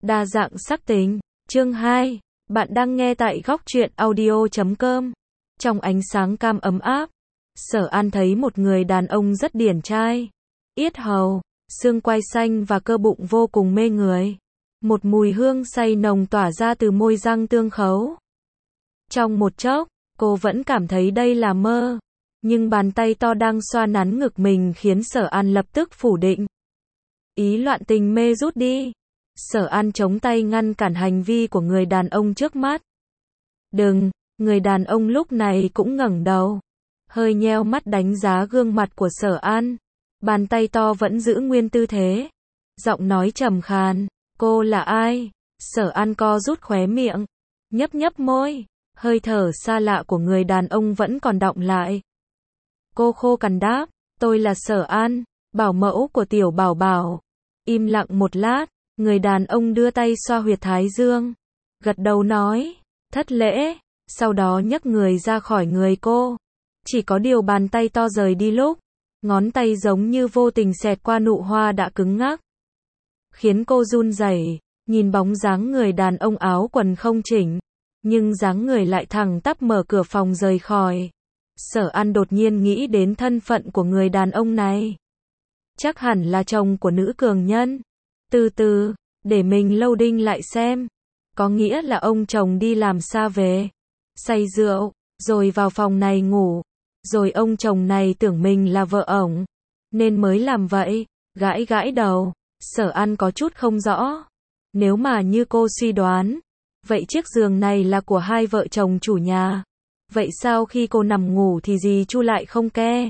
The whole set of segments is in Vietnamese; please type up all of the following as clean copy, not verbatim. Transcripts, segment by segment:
Đa dạng sắc tính. Chương 2. Bạn đang nghe tại góc truyện audio.com. Trong ánh sáng cam ấm áp, Sở An thấy một người đàn ông rất điển trai. Yết hầu, xương quai xanh và cơ bụng vô cùng mê người. Một mùi hương say nồng tỏa ra từ môi răng tương khấu. Trong một chốc, cô vẫn cảm thấy đây là mơ. Nhưng bàn tay to đang xoa nắn ngực mình khiến Sở An lập tức phủ định. Ý loạn tình mê rút đi. Sở An chống tay ngăn cản hành vi của người đàn ông trước mắt. Đừng, người đàn ông lúc này cũng ngẩng đầu. Hơi nheo mắt đánh giá gương mặt của Sở An. Bàn tay to vẫn giữ nguyên tư thế. Giọng nói trầm khàn, cô là ai? Sở An co rút khóe miệng. Nhấp nhấp môi, hơi thở xa lạ của người đàn ông vẫn còn đọng lại. Cô khô cằn đáp, tôi là Sở An, bảo mẫu của tiểu bảo bảo. Im lặng một lát, người đàn ông đưa tay xoa huyệt thái dương. Gật đầu nói, thất lễ, sau đó nhấc người ra khỏi người cô. Chỉ có điều bàn tay to rời đi lúc, ngón tay giống như vô tình xẹt qua nụ hoa đã cứng ngắc. Khiến cô run rẩy, nhìn bóng dáng người đàn ông áo quần không chỉnh, nhưng dáng người lại thẳng tắp mở cửa phòng rời khỏi. Sở An đột nhiên nghĩ đến thân phận của người đàn ông này. Chắc hẳn là chồng của nữ cường nhân. Từ từ, để mình loading lại xem. Có nghĩa là ông chồng đi làm xa về, say rượu, rồi vào phòng này ngủ. Rồi ông chồng này tưởng mình là vợ ổng, nên mới làm vậy. Gãi gãi đầu, Sở An có chút không rõ. Nếu mà như cô suy đoán, vậy chiếc giường này là của hai vợ chồng chủ nhà. Vậy sao khi cô nằm ngủ thì dì Chu lại không ke?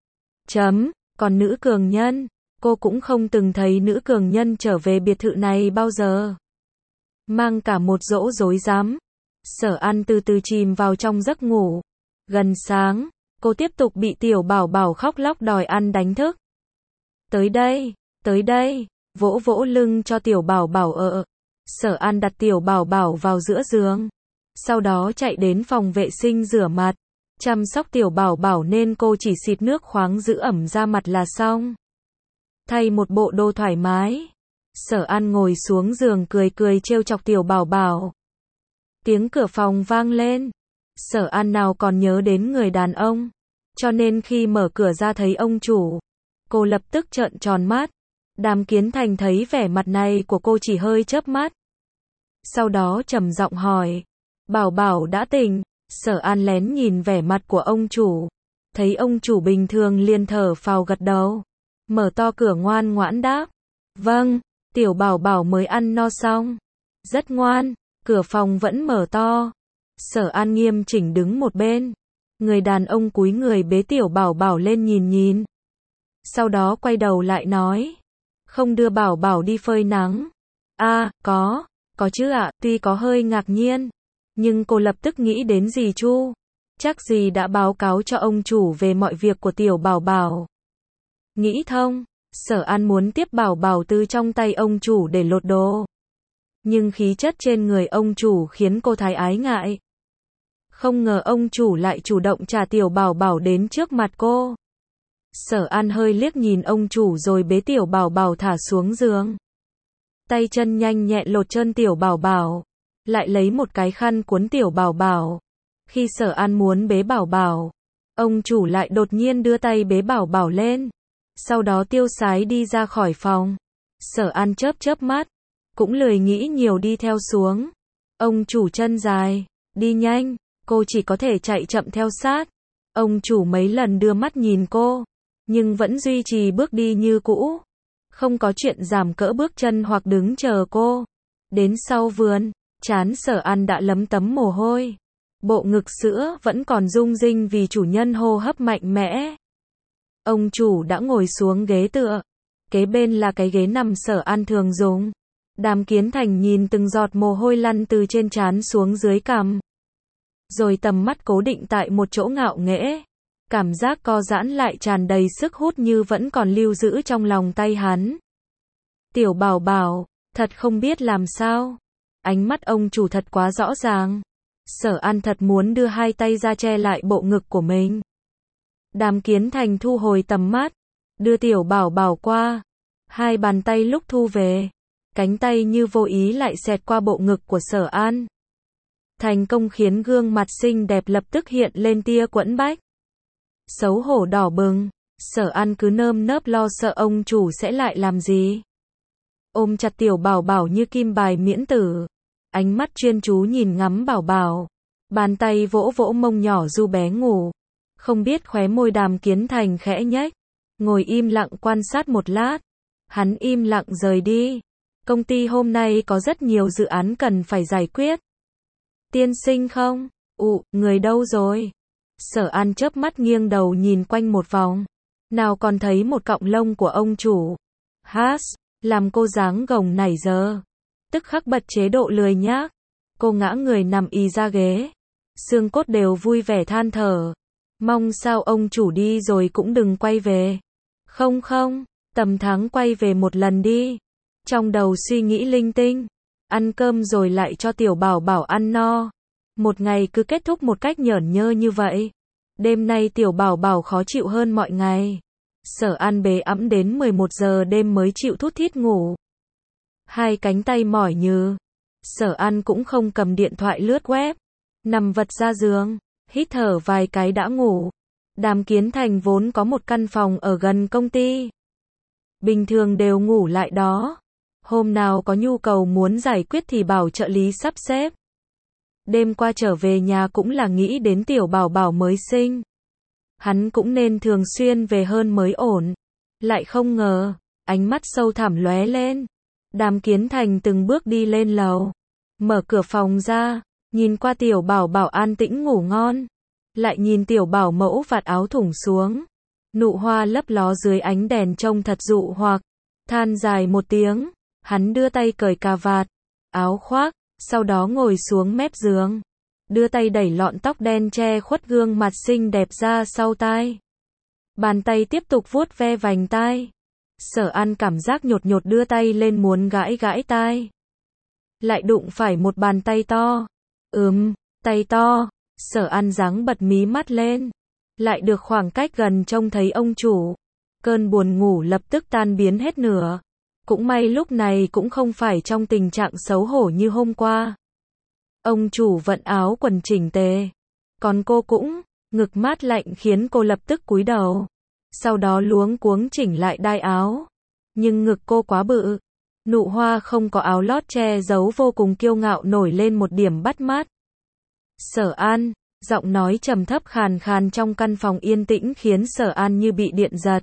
Còn nữ cường nhân, cô cũng không từng thấy nữ cường nhân trở về biệt thự này bao giờ. Mang cả một dỗ rối rắm, Sở An từ từ chìm vào trong giấc ngủ. Gần sáng, cô tiếp tục bị tiểu bảo bảo khóc lóc đòi ăn đánh thức. Tới đây, vỗ vỗ lưng cho tiểu bảo bảo ở. Sở An đặt tiểu bảo bảo vào giữa giường. Sau đó chạy đến phòng vệ sinh rửa mặt. Chăm sóc tiểu bảo bảo nên cô chỉ xịt nước khoáng giữ ẩm da mặt là xong. Thay một bộ đồ thoải mái, Sở An ngồi xuống giường cười cười trêu chọc tiểu bảo bảo. Tiếng cửa phòng vang lên. Sở An nào còn nhớ đến người đàn ông, cho nên khi mở cửa ra thấy ông chủ, cô lập tức trợn tròn mắt. Đàm Kiến Thành thấy vẻ mặt này của cô chỉ hơi chớp mắt. Sau đó trầm giọng hỏi, bảo bảo đã tỉnh? Sở An lén nhìn vẻ mặt của ông chủ, thấy ông chủ bình thường liền thở phào gật đầu, mở to cửa ngoan ngoãn đáp, vâng, tiểu bảo bảo mới ăn no xong, rất ngoan. Cửa phòng vẫn mở to. Sở An nghiêm chỉnh đứng một bên. Người đàn ông cúi người bế tiểu bảo bảo lên nhìn. Sau đó quay đầu lại nói, không đưa bảo bảo đi phơi nắng? Có chứ ạ. Tuy có hơi ngạc nhiên, nhưng cô lập tức nghĩ đến dì Chu. Chắc dì đã báo cáo cho ông chủ về mọi việc của tiểu bảo bảo. Nghĩ thông, Sở An muốn tiếp bảo bảo từ trong tay ông chủ để lột đồ. Nhưng khí chất trên người ông chủ khiến cô thái ái ngại. Không ngờ ông chủ lại chủ động trả tiểu bảo bảo đến trước mặt cô. Sở An hơi liếc nhìn ông chủ rồi bế tiểu bảo bảo thả xuống giường. Tay chân nhanh nhẹn lột chân tiểu bảo bảo, lại lấy một cái khăn cuốn tiểu bảo bảo. Khi Sở An muốn bế bảo bảo, ông chủ lại đột nhiên đưa tay bế bảo bảo lên. Sau đó tiêu sái đi ra khỏi phòng. Sở An chớp mắt, cũng lười nghĩ nhiều đi theo xuống. Ông chủ chân dài, đi nhanh, cô chỉ có thể chạy chậm theo sát. Ông chủ mấy lần đưa mắt nhìn cô, nhưng vẫn duy trì bước đi như cũ. Không có chuyện giảm cỡ bước chân hoặc đứng chờ cô. Đến sau vườn, trán Sở An đã lấm tấm mồ hôi. Bộ ngực sữa vẫn còn rung rinh vì chủ nhân hô hấp mạnh mẽ. Ông chủ đã ngồi xuống ghế tựa. Kế bên là cái ghế nằm Sở An thường dùng. Đàm Kiến Thành nhìn từng giọt mồ hôi lăn từ trên trán xuống dưới cằm. Rồi tầm mắt cố định tại một chỗ ngạo nghễ. Cảm giác co giãn lại tràn đầy sức hút như vẫn còn lưu giữ trong lòng tay hắn. Tiểu bảo bảo, thật không biết làm sao. Ánh mắt ông chủ thật quá rõ ràng. Sở An thật muốn đưa hai tay ra che lại bộ ngực của mình. Đàm Kiến Thành thu hồi tầm mắt, đưa tiểu bảo bảo qua. Hai bàn tay lúc thu về, cánh tay như vô ý lại xẹt qua bộ ngực của Sở An. Thành công khiến gương mặt xinh đẹp lập tức hiện lên tia quẫn bách. Xấu hổ đỏ bừng, Sở An cứ nơm nớp lo sợ ông chủ sẽ lại làm gì. Ôm chặt tiểu bảo bảo như kim bài miễn tử. Ánh mắt chuyên chú nhìn ngắm bảo bảo. Bàn tay vỗ vỗ mông nhỏ du bé ngủ. Không biết khóe môi Đàm Kiến Thành khẽ nhếch. Ngồi im lặng quan sát một lát. Hắn im lặng rời đi. Công ty hôm nay có rất nhiều dự án cần phải giải quyết. Tiên sinh không? Người đâu rồi? Sở An chớp mắt nghiêng đầu nhìn quanh một vòng. Nào còn thấy một cọng lông của ông chủ. Làm cô dáng gồng nảy giờ. Tức khắc bật chế độ lười nhác. Cô ngã người nằm ì ra ghế. Xương cốt đều vui vẻ than thở. Mong sao ông chủ đi rồi cũng đừng quay về. Không, tầm tháng quay về một lần đi. Trong đầu suy nghĩ linh tinh. Ăn cơm rồi lại cho tiểu bảo bảo ăn no. Một ngày cứ kết thúc một cách nhởn nhơ như vậy. Đêm nay tiểu bảo bảo khó chịu hơn mọi ngày. Sở An bế ẵm đến 11 giờ đêm mới chịu thút thít ngủ. Hai cánh tay mỏi nhừ. Sở An cũng không cầm điện thoại lướt web. Nằm vật ra giường, hít thở vài cái đã ngủ. Đàm Kiến Thành vốn có một căn phòng ở gần công ty. Bình thường đều ngủ lại đó. Hôm nào có nhu cầu muốn giải quyết thì bảo trợ lý sắp xếp. Đêm qua trở về nhà cũng là nghĩ đến tiểu bảo bảo mới sinh. Hắn cũng nên thường xuyên về hơn mới ổn. Lại không ngờ, ánh mắt sâu thẳm lóe lên. Đàm Kiến Thành từng bước đi lên lầu. Mở cửa phòng ra, nhìn qua tiểu bảo bảo an tĩnh ngủ ngon. Lại nhìn tiểu bảo mẫu vạt áo thủng xuống. Nụ hoa lấp ló dưới ánh đèn trông thật dụ hoặc. Than dài một tiếng, hắn đưa tay cởi cà vạt, áo khoác, sau đó ngồi xuống mép giường. Đưa tay đẩy lọn tóc đen che khuất gương mặt xinh đẹp ra sau tai. Bàn tay tiếp tục vuốt ve vành tai. Sở An cảm giác nhột nhột đưa tay lên muốn gãi gãi tai. Lại đụng phải một bàn tay to. Tay to. Sở An giáng bật mí mắt lên. Lại được khoảng cách gần trông thấy ông chủ. Cơn buồn ngủ lập tức tan biến hết nửa. Cũng may lúc này cũng không phải trong tình trạng xấu hổ như hôm qua. Ông chủ vận áo quần chỉnh tề. Còn cô cũng, ngực mát lạnh khiến cô lập tức cúi đầu. Sau đó luống cuống chỉnh lại đai áo. Nhưng ngực cô quá bự. Nụ hoa không có áo lót che giấu vô cùng kiêu ngạo nổi lên một điểm bắt mắt. Sở An, giọng nói trầm thấp khàn khàn trong căn phòng yên tĩnh khiến Sở An như bị điện giật.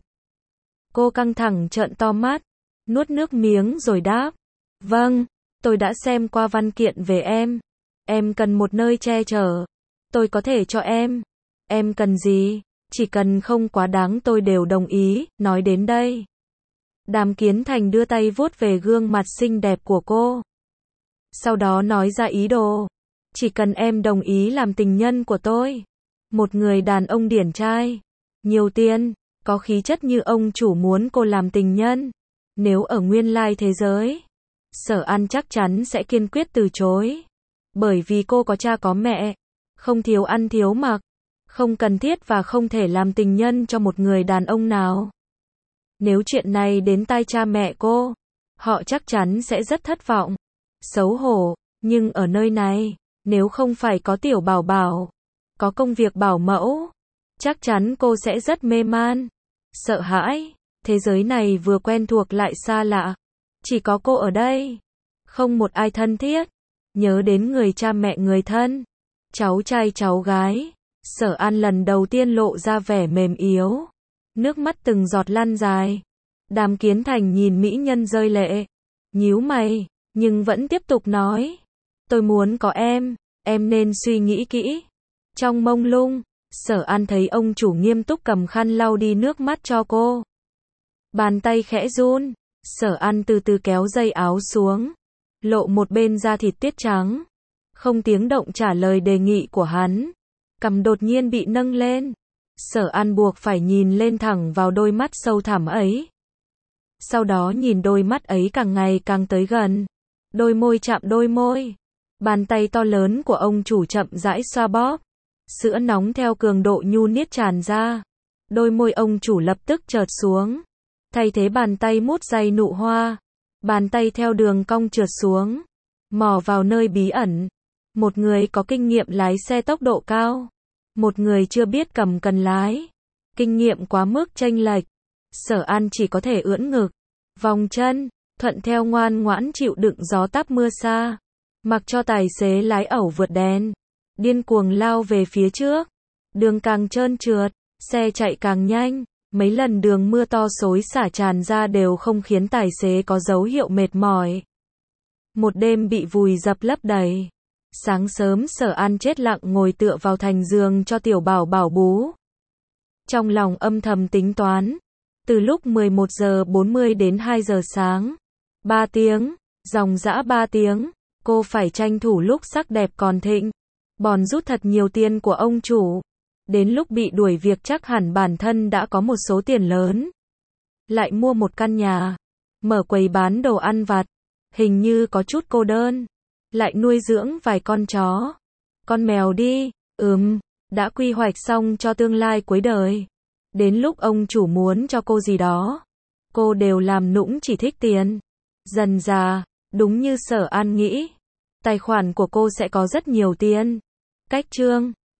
Cô căng thẳng trợn to mắt, nuốt nước miếng rồi đáp. Vâng, tôi đã xem qua văn kiện về em. Em cần một nơi che chở. Tôi có thể cho em. Em cần gì? Chỉ cần không quá đáng tôi đều đồng ý. Nói đến đây, Đàm Kiến Thành đưa tay vuốt về gương mặt xinh đẹp của cô. Sau đó nói ra ý đồ. Chỉ cần em đồng ý làm tình nhân của tôi. Một người đàn ông điển trai, nhiều tiền, có khí chất như ông chủ muốn cô làm tình nhân. Nếu ở nguyên lai thế giới, Sở An chắc chắn sẽ kiên quyết từ chối. Bởi vì cô có cha có mẹ, không thiếu ăn thiếu mặc, không cần thiết và không thể làm tình nhân cho một người đàn ông nào. Nếu chuyện này đến tai cha mẹ cô, họ chắc chắn sẽ rất thất vọng, xấu hổ, nhưng ở nơi này, nếu không phải có tiểu bảo bảo, có công việc bảo mẫu, chắc chắn cô sẽ rất mê man, sợ hãi, thế giới này vừa quen thuộc lại xa lạ, chỉ có cô ở đây, không một ai thân thiết, nhớ đến người cha mẹ người thân, cháu trai cháu gái, Sở An lần đầu tiên lộ ra vẻ mềm yếu, nước mắt từng giọt lăn dài. Đàm Kiến Thành nhìn mỹ nhân rơi lệ, nhíu mày, nhưng vẫn tiếp tục nói, tôi muốn có em nên suy nghĩ kỹ. Trong mông lung, Sở An thấy ông chủ nghiêm túc cầm khăn lau đi nước mắt cho cô. Bàn tay khẽ run, Sở An từ từ kéo dây áo xuống, lộ một bên da thịt tiết trắng, không tiếng động trả lời đề nghị của hắn. Cằm đột nhiên bị nâng lên, Sở An buộc phải nhìn lên thẳng vào đôi mắt sâu thẳm ấy. Sau đó nhìn đôi mắt ấy càng ngày càng tới gần, đôi môi chạm đôi môi, bàn tay to lớn của ông chủ chậm rãi xoa bóp, sữa nóng theo cường độ nhu niết tràn ra, đôi môi ông chủ lập tức chợt xuống, thay thế bàn tay mút dây nụ hoa, Bàn tay theo đường cong trượt xuống, mò vào nơi bí ẩn. Một người có kinh nghiệm lái xe tốc độ cao, một người chưa biết cầm cần lái. Kinh nghiệm quá mức chênh lệch. Sở An chỉ có thể ưỡn ngực, vòng chân, thuận theo ngoan ngoãn chịu đựng gió táp mưa xa. Mặc cho tài xế lái ẩu vượt đèn, điên cuồng lao về phía trước. Đường càng trơn trượt, xe chạy càng nhanh. Mấy lần đường mưa to xối xả tràn ra đều không khiến tài xế có dấu hiệu mệt mỏi. Một đêm bị vùi dập lấp đầy. Sáng sớm Sở An chết lặng ngồi tựa vào thành giường cho tiểu bảo bảo bú. Trong lòng âm thầm tính toán. Từ lúc 11 giờ 40 đến 2 giờ sáng. 3 tiếng, dòng dã 3 tiếng. Cô phải tranh thủ lúc sắc đẹp còn thịnh. Bòn rút thật nhiều tiền của ông chủ. Đến lúc bị đuổi việc chắc hẳn bản thân đã có một số tiền lớn. Lại mua một căn nhà. Mở quầy bán đồ ăn vặt. Hình như có chút cô đơn. Lại nuôi dưỡng vài con chó. Con mèo đi. Đã quy hoạch xong cho tương lai cuối đời. Đến lúc ông chủ muốn cho cô gì đó, cô đều làm nũng chỉ thích tiền. Dần dà, đúng như Sở An nghĩ, tài khoản của cô sẽ có rất nhiều tiền. Cách chương